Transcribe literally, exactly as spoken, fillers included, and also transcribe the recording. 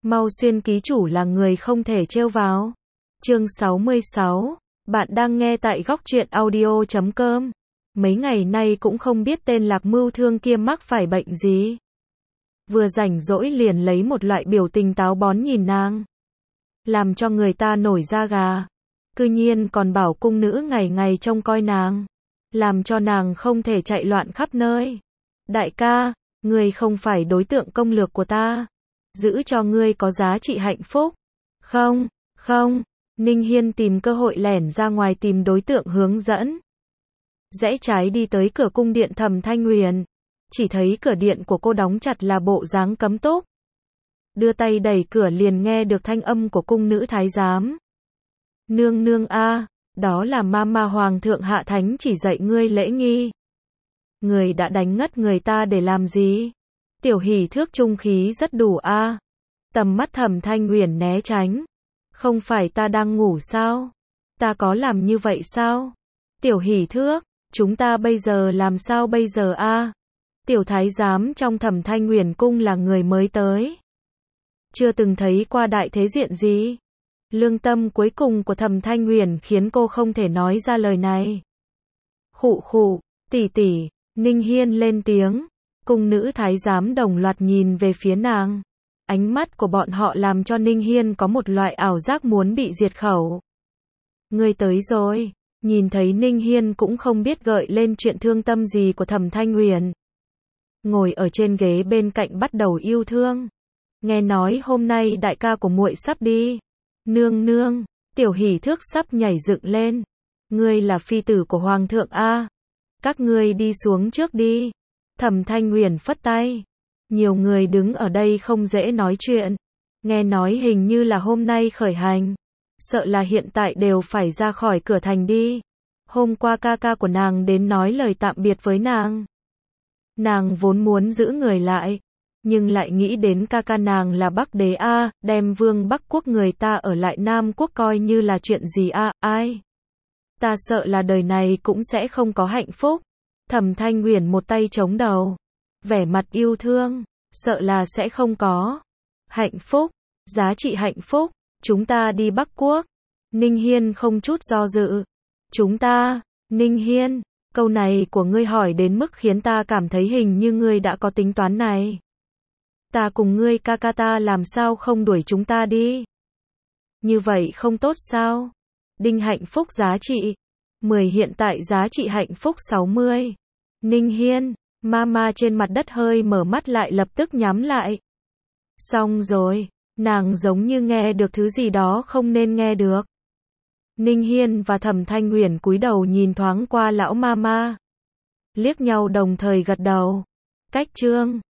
Mau xuyên ký chủ là người không thể trêu vào. Chương sáu mươi sáu. Bạn đang nghe tại góc truyện audio chấm com. Mấy ngày nay cũng không biết tên Lạc Mưu Thương kia mắc phải bệnh gì. Vừa rảnh rỗi liền lấy một loại biểu tình táo bón nhìn nàng. Làm cho người ta nổi da gà. Cư nhiên còn bảo cung nữ ngày ngày trông coi nàng. Làm cho nàng không thể chạy loạn khắp nơi. Đại ca, ngươi không phải đối tượng công lược của ta. Giữ cho ngươi có giá trị hạnh phúc. Không, không. Ninh Hiên tìm cơ hội lẻn ra ngoài tìm đối tượng hướng dẫn. Rẽ trái đi tới cửa cung điện Thẩm Thanh Huyền. Chỉ thấy cửa điện của cô đóng chặt là bộ dáng cấm túc. Đưa tay đẩy cửa liền nghe được thanh âm của cung nữ thái giám. Nương nương a, đó là Mama Hoàng thượng hạ thánh chỉ dạy ngươi lễ nghi. Người đã đánh ngất người ta để làm gì? Tiểu Hỷ Thước trung khí rất đủ a. Tầm mắt Thẩm Thanh Huyền né tránh. Không phải ta đang ngủ sao? Ta có làm như vậy sao? Tiểu Hỷ Thước, chúng ta bây giờ làm sao bây giờ a? Tiểu thái giám trong Thẩm Thanh Huyền cung là người mới tới. Chưa từng thấy qua đại thế diện gì. Lương tâm cuối cùng của Thẩm Thanh Huyền khiến cô không thể nói ra lời này. Khụ khụ, tỷ tỷ, Ninh Hiên lên tiếng. Cung nữ thái giám đồng loạt nhìn về phía nàng. Ánh mắt của bọn họ làm cho Ninh Hiên có một loại ảo giác muốn bị diệt khẩu. Ngươi tới rồi. Nhìn thấy Ninh Hiên cũng không biết gợi lên chuyện thương tâm gì của Thẩm Thanh Huyền. Ngồi ở trên ghế bên cạnh bắt đầu yêu thương. Nghe nói hôm nay đại ca của muội sắp đi. Nương nương, Tiểu Hỷ Thước sắp nhảy dựng lên. Ngươi là phi tử của Hoàng thượng a. Các ngươi đi xuống trước đi. Thẩm Thanh Huyền phất tay. Nhiều người đứng ở đây không dễ nói chuyện. Nghe nói hình như là hôm nay khởi hành. Sợ là hiện tại đều phải ra khỏi cửa thành đi. Hôm qua ca ca của nàng đến nói lời tạm biệt với nàng. Nàng vốn muốn giữ người lại. Nhưng lại nghĩ đến ca ca nàng là Bắc Đế a, đem vương Bắc Quốc người ta ở lại Nam Quốc coi như là chuyện gì a, ai. Ta sợ là đời này cũng sẽ không có hạnh phúc. Thẩm Thanh Huyền một tay chống đầu. Vẻ mặt yêu thương, sợ là sẽ không có. Hạnh phúc, giá trị hạnh phúc, chúng ta đi Bắc Quốc. Ninh Hiên không chút do dự. Chúng ta, Ninh Hiên, câu này của ngươi hỏi đến mức khiến ta cảm thấy hình như ngươi đã có tính toán này. Ta cùng ngươi ca ca ta làm sao không đuổi chúng ta đi? Như vậy không tốt sao? Đinh hạnh phúc giá trị mười, hiện tại giá trị hạnh phúc sáu mươi. Ninh Hiên, Mama trên mặt đất hơi mở mắt lại lập tức nhắm lại. Xong rồi, nàng giống như nghe được thứ gì đó không nên nghe được. Ninh Hiên và Thẩm Thanh Huyền cúi đầu nhìn thoáng qua lão Mama. Liếc nhau đồng thời gật đầu. Cách chương